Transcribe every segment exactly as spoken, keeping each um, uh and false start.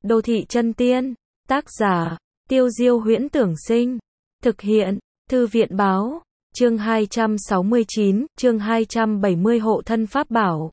Đô thị chân tiên. Tác giả, Tiêu Diêu Huyễn Tưởng Sinh. Thực hiện, Thư viện Báo. Chương hai trăm sáu mươi chín, chương hai trăm bảy mươi hộ thân pháp bảo.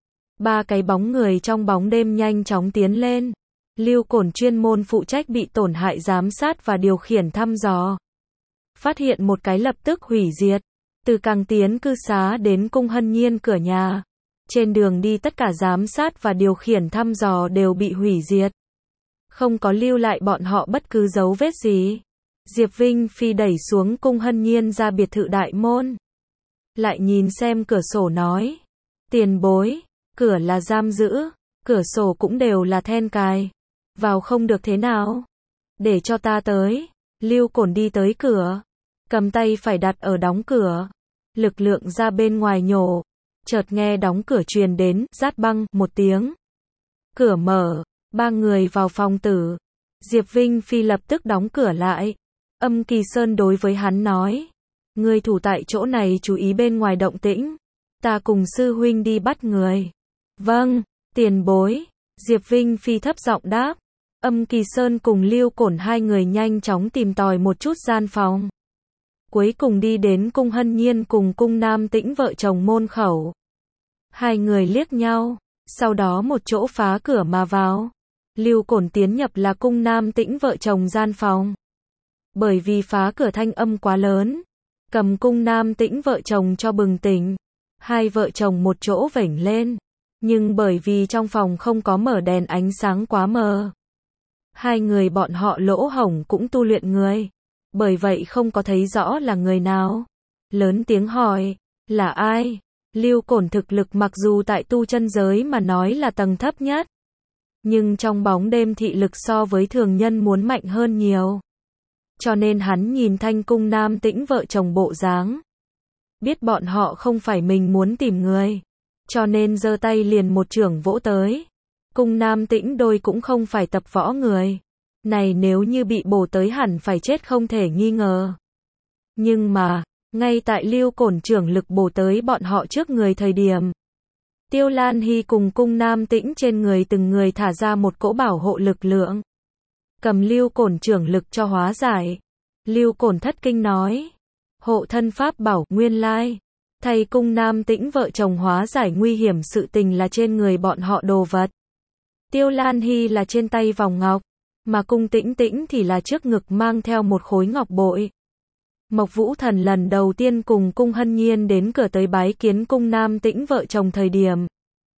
Ba cái bóng người trong bóng đêm nhanh chóng tiến lên. Lưu Cổn chuyên môn phụ trách bị tổn hại giám sát và điều khiển thăm dò. Phát hiện một cái lập tức hủy diệt. Từ Càng Tiến cư xá đến Cung Hân Nhiên cửa nhà. Trên đường đi tất cả giám sát và điều khiển thăm dò đều bị hủy diệt. Không có lưu lại bọn họ bất cứ dấu vết gì. Diệp Vinh Phi đẩy xuống Cung Hân Nhiên ra biệt thự đại môn. Lại nhìn xem cửa sổ nói. Tiền bối, cửa là giam giữ, cửa sổ cũng đều là then cài. Vào không được thế nào? Để cho ta tới. Lưu Cổn đi tới cửa. Cầm tay phải đặt ở đóng cửa. Lực lượng ra bên ngoài nhổ. Chợt nghe đóng cửa truyền đến, rát băng, một tiếng. Cửa mở, ba người vào phòng tử. Diệp Vinh Phi lập tức đóng cửa lại. Âm Kỳ Sơn đối với hắn nói. Ngươi thủ tại chỗ này chú ý bên ngoài động tĩnh. Ta cùng sư huynh đi bắt người. Vâng, tiền bối. Diệp Vinh Phi thấp giọng đáp. Âm Kỳ Sơn cùng Lưu Cổn hai người nhanh chóng tìm tòi một chút gian phòng. Cuối cùng đi đến Cung Hân Nhiên cùng Cung Nam Tĩnh vợ chồng môn khẩu. Hai người liếc nhau, sau đó một chỗ phá cửa mà vào. Lưu Cổn tiến nhập là Cung Nam Tĩnh vợ chồng gian phòng. Bởi vì phá cửa thanh âm quá lớn, cầm Cung Nam Tĩnh vợ chồng cho bừng tỉnh. Hai vợ chồng một chỗ vểnh lên, nhưng bởi vì trong phòng không có mở đèn ánh sáng quá mờ. Hai người bọn họ lỗ hổng cũng tu luyện người. Bởi vậy không có thấy rõ là người nào. Lớn tiếng hỏi, là ai? Lưu Cổn thực lực mặc dù tại tu chân giới mà nói là tầng thấp nhất. Nhưng trong bóng đêm thị lực so với thường nhân muốn mạnh hơn nhiều. Cho nên hắn nhìn Thanh Cung Nam Tĩnh vợ chồng bộ dáng. Biết bọn họ không phải mình muốn tìm người. Cho nên giơ tay liền một chưởng vỗ tới. Cung Nam Tĩnh đôi cũng không phải tập võ người. Này nếu như bị bổ tới hẳn phải chết không thể nghi ngờ. Nhưng mà, ngay tại Lưu Cổn trưởng lực bổ tới bọn họ trước người thời điểm. Tiêu Lan Hy cùng Cung Nam Tĩnh trên người từng người thả ra một cỗ bảo hộ lực lượng. Cầm Lưu Cổn trưởng lực cho hóa giải. Lưu Cổn thất kinh nói. Hộ thân pháp bảo, nguyên lai. Thầy Cung Nam Tĩnh vợ chồng hóa giải nguy hiểm sự tình là trên người bọn họ đồ vật. Tiêu Lan Hy là trên tay vòng ngọc. Mà Cung Tĩnh Tĩnh thì là trước ngực mang theo một khối ngọc bội. Mộc Vũ Thần lần đầu tiên cùng Cung Hân Nhiên đến cửa tới bái kiến Cung Nam Tĩnh vợ chồng thời điểm.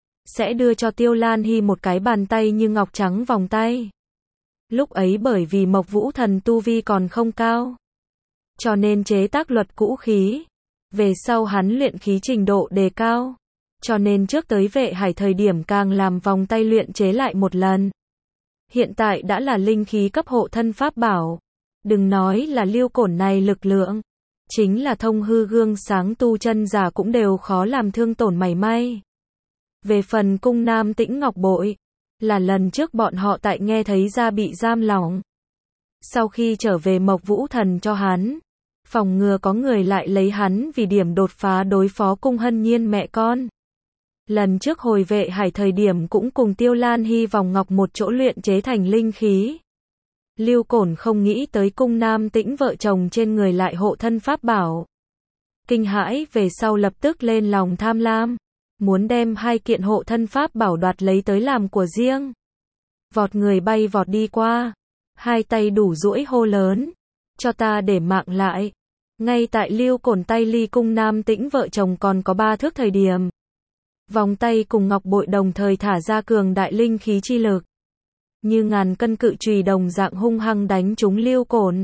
Sẽ đưa cho Tiêu Lan Hy một cái bàn tay như ngọc trắng vòng tay. Lúc ấy bởi vì Mộc Vũ Thần tu vi còn không cao. Cho nên chế tác luật cũ khí. Về sau hắn luyện khí trình độ đề cao. Cho nên trước tới Vệ Hải thời điểm càng làm vòng tay luyện chế lại một lần. Hiện tại đã là linh khí cấp hộ thân pháp bảo. Đừng nói là Lưu Cổn này lực lượng. Chính là thông hư gương sáng tu chân giả cũng đều khó làm thương tổn mảy may. Về phần Cung Nam Tĩnh ngọc bội. Là lần trước bọn họ tại nghe thấy ra bị giam lỏng. Sau khi trở về Mộc Vũ Thần cho hắn. Phòng ngừa có người lại lấy hắn vì điểm đột phá đối phó Cung Hân Nhiên mẹ con. Lần trước hồi Vệ Hải thời điểm cũng cùng Tiêu Lan Hy vòng ngọc một chỗ luyện chế thành linh khí. Lưu Cổn không nghĩ tới Cung Nam Tĩnh vợ chồng trên người lại hộ thân pháp bảo. Kinh hãi về sau lập tức lên lòng tham lam. Muốn đem hai kiện hộ thân pháp bảo đoạt lấy tới làm của riêng. Vọt người bay vọt đi qua. Hai tay đủ duỗi hô lớn. Cho ta để mạng lại. Ngay tại Lưu Cổn tay ly Cung Nam Tĩnh vợ chồng còn có ba thước thời điểm. Vòng tay cùng ngọc bội đồng thời thả ra cường đại linh khí chi lực. Như ngàn cân cự chùy đồng dạng hung hăng đánh trúng Lưu Cổn.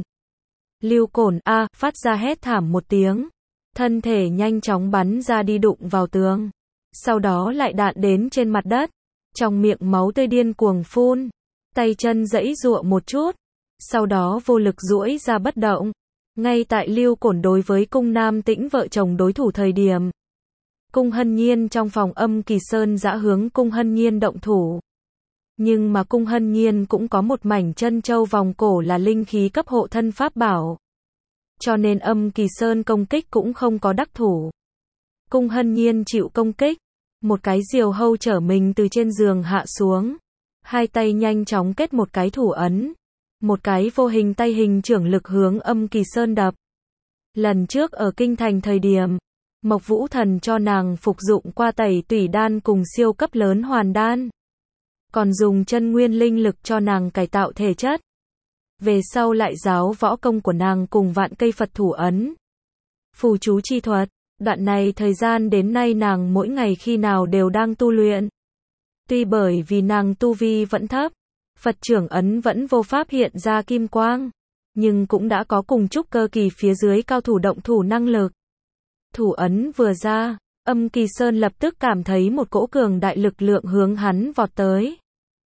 Lưu Cổn a phát ra hét thảm một tiếng. Thân thể nhanh chóng bắn ra đi đụng vào tường. Sau đó lại đạn đến trên mặt đất. Trong miệng máu tươi điên cuồng phun. Tay chân giãy giụa một chút. Sau đó vô lực duỗi ra bất động. Ngay tại Lưu Cổn đối với Cung Nam Tĩnh vợ chồng đối thủ thời điểm. Cung Hân Nhiên trong phòng Âm Kỳ Sơn dã hướng Cung Hân Nhiên động thủ. Nhưng mà Cung Hân Nhiên cũng có một mảnh chân châu vòng cổ là linh khí cấp hộ thân pháp bảo. Cho nên Âm Kỳ Sơn công kích cũng không có đắc thủ. Cung Hân Nhiên chịu công kích. Một cái diều hâu chở mình từ trên giường hạ xuống. hai tay nhanh chóng kết một cái thủ ấn, một cái vô hình tay hình trưởng lực hướng Âm Kỳ Sơn đập. Lần trước ở kinh thành thời điểm, Mộc Vũ Thần cho nàng phục dụng qua tẩy tủy đan cùng siêu cấp lớn hoàn đan, còn dùng chân nguyên linh lực cho nàng cải tạo thể chất. Về sau lại giáo võ công của nàng cùng vạn cây Phật thủ ấn, phù chú chi thuật. Đoạn này thời gian đến nay nàng mỗi ngày khi nào đều đang tu luyện. Tuy bởi vì nàng tu vi vẫn thấp, Phật trưởng ấn vẫn vô pháp hiện ra kim quang, nhưng cũng đã có cùng trúc cơ kỳ phía dưới cao thủ động thủ năng lực. Thủ ấn vừa ra, Âm Kỳ Sơn lập tức cảm thấy một cỗ cường đại lực lượng hướng hắn vọt tới.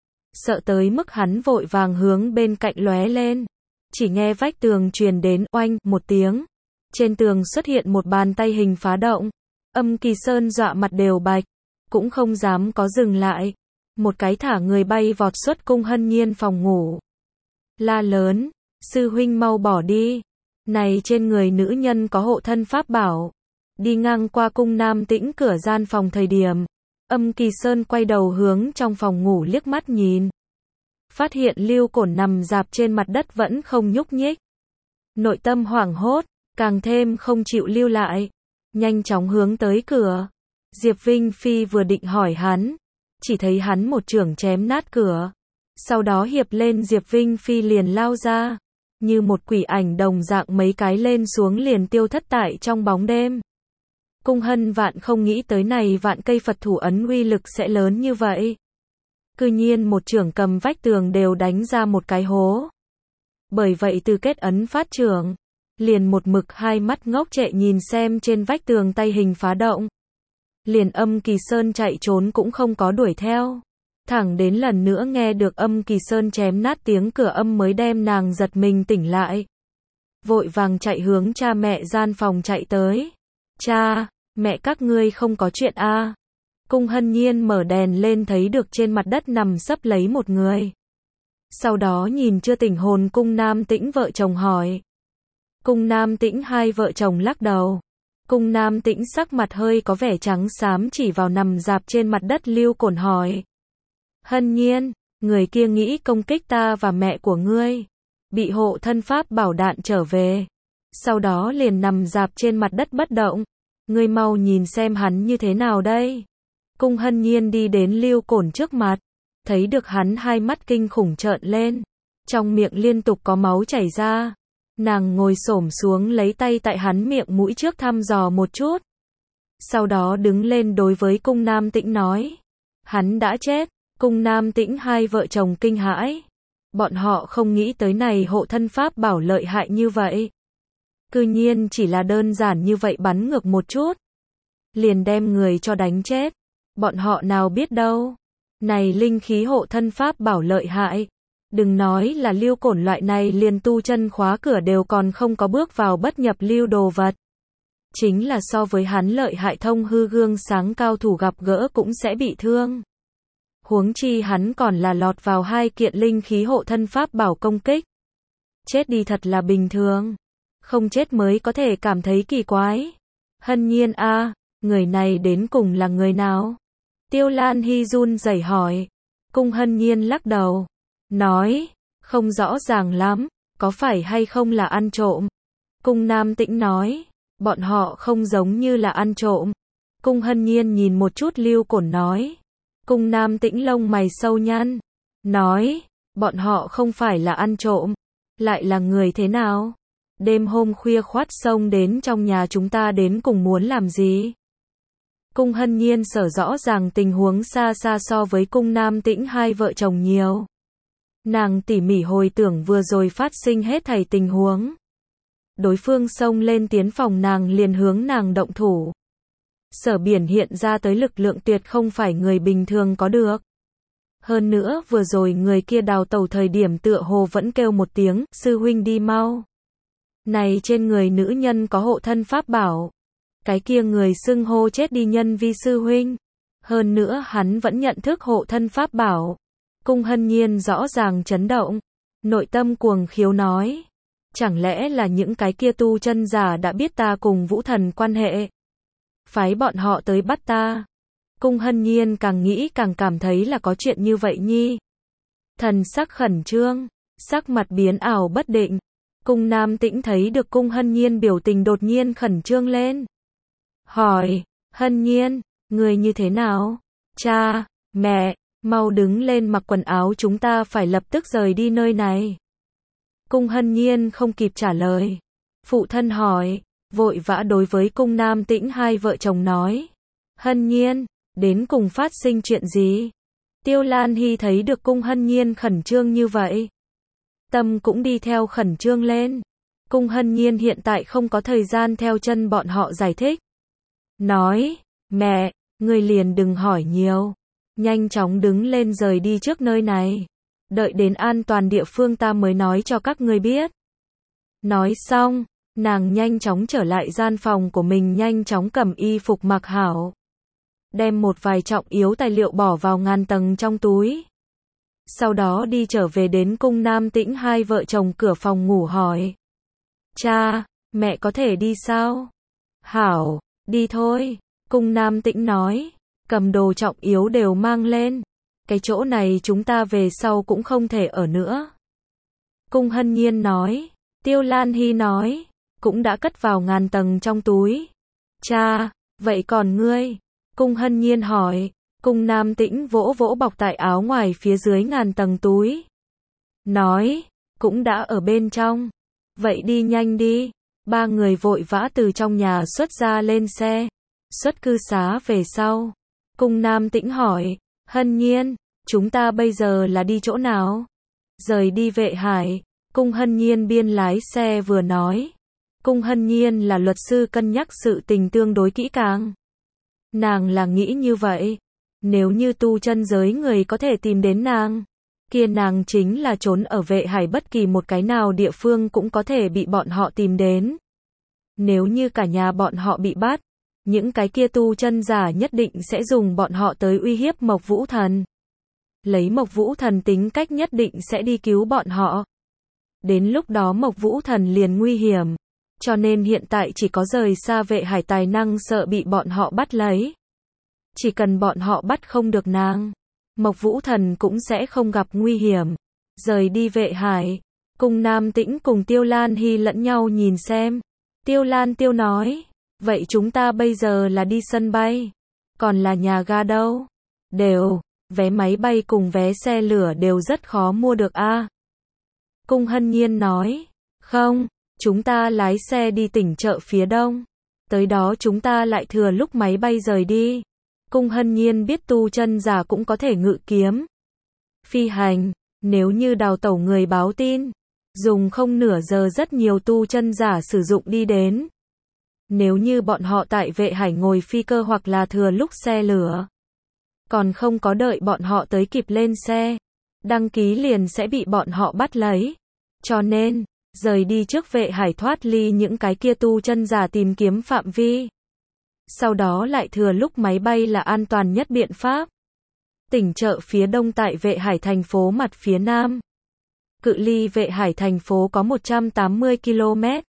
Sợ tới mức hắn vội vàng hướng bên cạnh lóe lên. Chỉ nghe vách tường truyền đến oanh một tiếng. Trên tường xuất hiện một bàn tay hình phá động. Âm Kỳ Sơn dọa mặt đều bạch, cũng không dám có dừng lại. Một cái thả người bay vọt xuất Cung Hân Nhiên phòng ngủ. La lớn, sư huynh mau bỏ đi. Này trên người nữ nhân có hộ thân pháp bảo. Đi ngang qua Cung Nam Tĩnh cửa gian phòng thời điểm, Âm Kỳ Sơn quay đầu hướng trong phòng ngủ liếc mắt nhìn. Phát hiện Lưu Cổn nằm rạp trên mặt đất vẫn không nhúc nhích. Nội tâm hoảng hốt, càng thêm không chịu lưu lại. Nhanh chóng hướng tới cửa. Diệp Vinh Phi vừa định hỏi hắn, chỉ thấy hắn một chưởng chém nát cửa. Sau đó hiệp lên Diệp Vinh Phi liền lao ra. Như một quỷ ảnh đồng dạng mấy cái lên xuống liền tiêu thất tại trong bóng đêm. Cung Hân Vạn không nghĩ tới này vạn cây Phật thủ ấn uy lực sẽ lớn như vậy. Cư nhiên một chưởng cầm vách tường đều đánh ra một cái hố. Bởi vậy từ kết ấn phát chưởng, liền một mực hai mắt ngốc trệ nhìn xem trên vách tường tay hình phá động. Liền Âm Kỳ Sơn chạy trốn cũng không có đuổi theo. Thẳng đến lần nữa nghe được Âm Kỳ Sơn chém nát tiếng cửa âm mới đem nàng giật mình tỉnh lại. Vội vàng chạy hướng cha mẹ gian phòng chạy tới. Cha, mẹ các ngươi không có chuyện a? À? Cung Hân Nhiên mở đèn lên thấy được trên mặt đất nằm sấp lấy một người. Sau đó nhìn chưa tỉnh hồn Cung Nam Tĩnh vợ chồng hỏi. Cung Nam Tĩnh hai vợ chồng lắc đầu. Cung Nam Tĩnh sắc mặt hơi có vẻ trắng xám chỉ vào nằm rạp trên mặt đất Lưu Cổn hỏi. Hân Nhiên, người kia nghĩ công kích ta và mẹ của ngươi. Bị hộ thân pháp bảo đạn trở về. Sau đó liền nằm rạp trên mặt đất bất động. Ngươi mau nhìn xem hắn như thế nào đây. Cung Hân Nhiên đi đến Lưu Cổn trước mặt. Thấy được hắn hai mắt kinh khủng trợn lên. Trong miệng liên tục có máu chảy ra. Nàng ngồi xổm xuống lấy tay tại hắn miệng mũi trước thăm dò một chút. Sau đó đứng lên đối với Cung Nam Tĩnh nói. Hắn đã chết. Cung Nam Tĩnh hai vợ chồng kinh hãi. Bọn họ không nghĩ tới này hộ thân pháp bảo lợi hại như vậy. Cư nhiên chỉ là đơn giản như vậy bắn ngược một chút. Liền đem người cho đánh chết. Bọn họ nào biết đâu. Này linh khí hộ thân pháp bảo lợi hại. Đừng nói là Lưu Cổn loại này liền tu chân khóa cửa đều còn không có bước vào bất nhập lưu đồ vật. Chính là so với hắn lợi hại thông hư gương sáng cao thủ gặp gỡ cũng sẽ bị thương. Huống chi hắn còn là lọt vào hai kiện linh khí hộ thân pháp bảo công kích. Chết đi thật là bình thường. Không chết mới có thể cảm thấy kỳ quái. Hân Nhiên a, à, người này đến cùng là người nào? Tiêu Lan Hy run rẩy hỏi. Cung Hân Nhiên lắc đầu. Nói, không rõ ràng lắm, có phải hay không là ăn trộm? Cung Nam Tĩnh nói, bọn họ không giống như là ăn trộm. Cung Hân Nhiên nhìn một chút Lưu Cổn nói. Cung Nam Tĩnh lông mày sâu nhăn. Nói, bọn họ không phải là ăn trộm. Lại là người thế nào? Đêm hôm khuya khoắt xông đến trong nhà chúng ta đến cùng muốn làm gì? Cung Hân Nhiên sở rõ ràng tình huống xa xa so với Cung Nam Tĩnh hai vợ chồng nhiều. Nàng tỉ mỉ hồi tưởng vừa rồi phát sinh hết thảy tình huống. Đối phương xông lên tiến phòng nàng liền hướng nàng động thủ. Sở biển hiện ra tới lực lượng tuyệt không phải người bình thường có được. Hơn nữa vừa rồi người kia đào tẩu thời điểm tựa hồ vẫn kêu một tiếng, sư huynh đi mau. Này trên người nữ nhân có hộ thân pháp bảo. Cái kia người xưng hô chết đi nhân vi sư huynh. Hơn nữa hắn vẫn nhận thức hộ thân pháp bảo. Cung Hân Nhiên rõ ràng chấn động. Nội tâm cuồng khiếu nói. Chẳng lẽ là những cái kia tu chân giả đã biết ta cùng Vũ Thần quan hệ. Phái bọn họ tới bắt ta. Cung Hân Nhiên càng nghĩ càng cảm thấy là có chuyện như vậy nhi. thần sắc khẩn trương, sắc mặt biến ảo bất định. Cung Nam Tĩnh thấy được Cung Hân Nhiên biểu tình đột nhiên khẩn trương lên. Hỏi, Hân Nhiên, người như thế nào? Cha, mẹ, mau đứng lên mặc quần áo, chúng ta phải lập tức rời đi nơi này. Cung Hân Nhiên không kịp trả lời. Phụ thân hỏi, vội vã đối với Cung Nam Tĩnh hai vợ chồng nói. Hân Nhiên, đến cùng phát sinh chuyện gì? Tiêu Lan Hy thấy được Cung Hân Nhiên khẩn trương như vậy, tâm cũng đi theo khẩn trương lên. Cung Hân Nhiên hiện tại không có thời gian theo chân bọn họ giải thích. Nói, mẹ, người liền đừng hỏi nhiều. Nhanh chóng đứng lên rời đi trước nơi này. Đợi đến an toàn địa phương ta mới nói cho các người biết. Nói xong, nàng nhanh chóng trở lại gian phòng của mình, nhanh chóng cầm y phục mặc hảo. Đem một vài trọng yếu tài liệu bỏ vào ngàn tầng trong túi. Sau đó đi trở về đến Cung Nam Tĩnh hai vợ chồng cửa phòng ngủ hỏi. Cha, mẹ có thể đi sao? Hảo, đi thôi. Cung Nam Tĩnh nói, cầm đồ trọng yếu đều mang lên. Cái chỗ này chúng ta về sau cũng không thể ở nữa. Cung Hân Nhiên nói, Tiêu Lan Hy nói, cũng đã cất vào ngàn tầng trong túi. Cha, vậy còn ngươi? Cung Hân Nhiên hỏi. Cung Nam Tĩnh vỗ vỗ bọc tại áo ngoài phía dưới ngàn tầng túi. Nói, cũng đã ở bên trong. Vậy đi nhanh đi. Ba người vội vã từ trong nhà xuất ra lên xe. Xuất cư xá về sau. Cung Nam Tĩnh hỏi, Hân Nhiên, chúng ta bây giờ là đi chỗ nào? Rời đi Vệ Hải. Cung Hân Nhiên biên lái xe vừa nói. Cung Hân Nhiên là luật sư, cân nhắc sự tình tương đối kỹ càng. Nàng là nghĩ như vậy. Nếu như tu chân giới người có thể tìm đến nàng, kia nàng chính là trốn ở Vệ Hải bất kỳ một cái nào địa phương cũng có thể bị bọn họ tìm đến. Nếu như cả nhà bọn họ bị bắt, những cái kia tu chân giả nhất định sẽ dùng bọn họ tới uy hiếp Mộc Vũ Thần. Lấy Mộc Vũ Thần tính cách nhất định sẽ đi cứu bọn họ. Đến lúc đó Mộc Vũ Thần liền nguy hiểm. Cho nên hiện tại chỉ có rời xa Vệ Hải tài năng, sợ bị bọn họ bắt lấy. Chỉ cần bọn họ bắt không được nàng, Mộc Vũ Thần cũng sẽ không gặp nguy hiểm. Rời đi Vệ Hải, Cung Nam Tĩnh cùng Tiêu Lan Hy lẫn nhau nhìn xem. Tiêu Lan Tiêu nói, vậy chúng ta bây giờ là đi sân bay, còn là nhà ga đâu? Đều, vé máy bay cùng vé xe lửa đều rất khó mua được a. À? Cung Hân Nhiên nói, không, chúng ta lái xe đi tỉnh chợ phía đông. Tới đó chúng ta lại thừa lúc máy bay rời đi. Cung Hân Nhiên biết tu chân giả cũng có thể ngự kiếm phi hành, nếu như đào tẩu người báo tin, dùng không nửa giờ rất nhiều tu chân giả sử dụng đi đến. Nếu như bọn họ tại Vệ Hải ngồi phi cơ hoặc là thừa lúc xe lửa, còn không có đợi bọn họ tới kịp lên xe, đăng ký liền sẽ bị bọn họ bắt lấy. Cho nên, rời đi trước Vệ Hải, thoát ly những cái kia tu chân giả tìm kiếm phạm vi. Sau đó lại thừa lúc máy bay là an toàn nhất biện pháp. Tỉnh chợ phía đông tại Vệ Hải thành phố mặt phía nam. Cự ly Vệ Hải thành phố có một trăm tám mươi ki lô mét.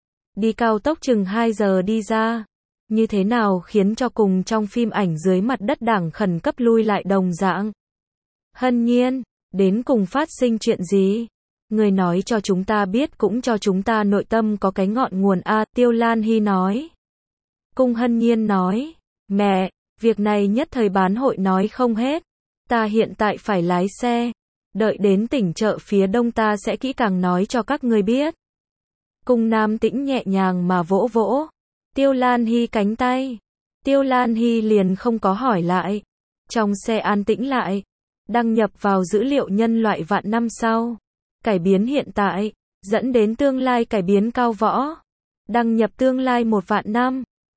Đi cao tốc chừng hai giờ đi ra. Như thế nào khiến cho cùng trong phim ảnh dưới mặt đất đảng khẩn cấp lui lại đồng dạng. Hân Nhiên, đến cùng phát sinh chuyện gì? Người nói cho chúng ta biết, cũng cho chúng ta nội tâm có cái ngọn nguồn a. Tiêu Lan Hy nói. Cung Hân Nhiên nói, mẹ, việc này nhất thời bán hội nói không hết. Ta hiện tại phải lái xe. Đợi đến tỉnh chợ phía đông ta sẽ kỹ càng nói cho các người biết. Cung Nam Tĩnh nhẹ nhàng mà vỗ vỗ Tiêu Lan Hy cánh tay. Tiêu Lan Hy liền không có hỏi lại. Trong xe an tĩnh lại. Đăng nhập vào dữ liệu nhân loại vạn năm sau. Cải biến hiện tại, dẫn đến tương lai cải biến cao võ. Đăng nhập tương lai một vạn năm.